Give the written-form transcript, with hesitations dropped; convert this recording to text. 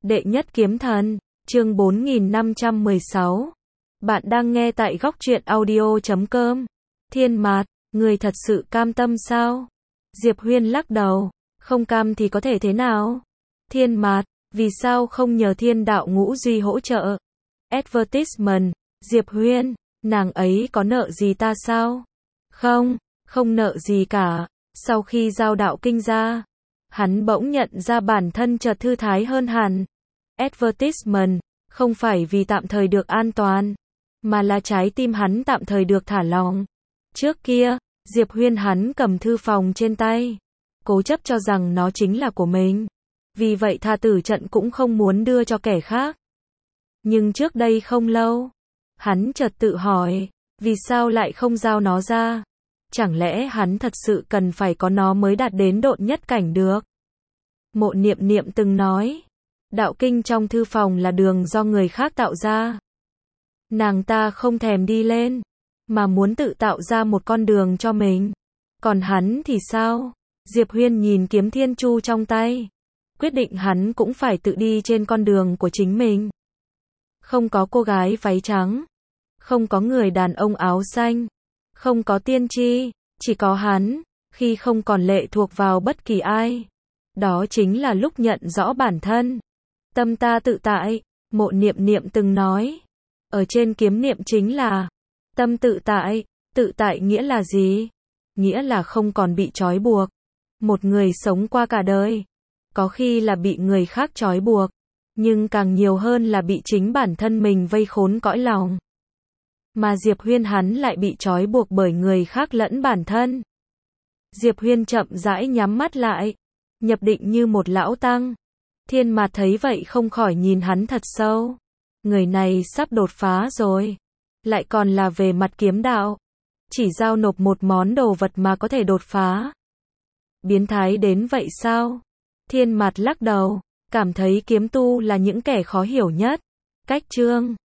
Đệ nhất kiếm thần, chương 4516. Bạn đang nghe tại góc truyện audio.com. Thiên Mạt, người thật sự cam tâm sao? Diệp Huyên lắc đầu, không cam thì có thể thế nào? Thiên Mạt, vì sao không nhờ Thiên Đạo Ngũ Duy hỗ trợ? Advertisement, Diệp Huyên, nàng ấy có nợ gì ta sao? Không, không nợ gì cả. Sau khi giao đạo kinh ra, hắn bỗng nhận ra bản thân chợt thư thái hơn hẳn. Advertisement, không phải vì tạm thời được an toàn, mà là trái tim hắn tạm thời được thả lỏng. Trước kia, Diệp Huyên hắn cầm thư phòng trên tay, cố chấp cho rằng nó chính là của mình. Vì vậy tha tử trận cũng không muốn đưa cho kẻ khác. Nhưng trước đây không lâu, hắn chợt tự hỏi, vì sao lại không giao nó ra? Chẳng lẽ hắn thật sự cần phải có nó mới đạt đến độn nhất cảnh được? Mộ Niệm Niệm từng nói, đạo kinh trong thư phòng là đường do người khác tạo ra. Nàng ta không thèm đi lên, mà muốn tự tạo ra một con đường cho mình. Còn hắn thì sao? Diệp Huyên nhìn kiếm thiên chu trong tay, quyết định hắn cũng phải tự đi trên con đường của chính mình. Không có cô gái váy trắng, không có người đàn ông áo xanh, không có tiên tri, chỉ có hắn, khi không còn lệ thuộc vào bất kỳ ai. Đó chính là lúc nhận rõ bản thân. Tâm ta tự tại, Mộ Niệm Niệm từng nói. Ở trên kiếm niệm chính là tâm tự tại nghĩa là gì? Nghĩa là không còn bị trói buộc. Một người sống qua cả đời, có khi là bị người khác trói buộc, nhưng càng nhiều hơn là bị chính bản thân mình vây khốn cõi lòng. Mà Diệp Huyên hắn lại bị trói buộc bởi người khác lẫn bản thân. Diệp Huyên chậm rãi nhắm mắt lại, nhập định như một lão tăng. Thiên Mạt thấy vậy không khỏi nhìn hắn thật sâu. Người này sắp đột phá rồi, lại còn là về mặt kiếm đạo. Chỉ giao nộp một món đồ vật mà có thể đột phá. Biến thái đến vậy sao? Thiên Mạt lắc đầu, cảm thấy kiếm tu là những kẻ khó hiểu nhất. Cách chương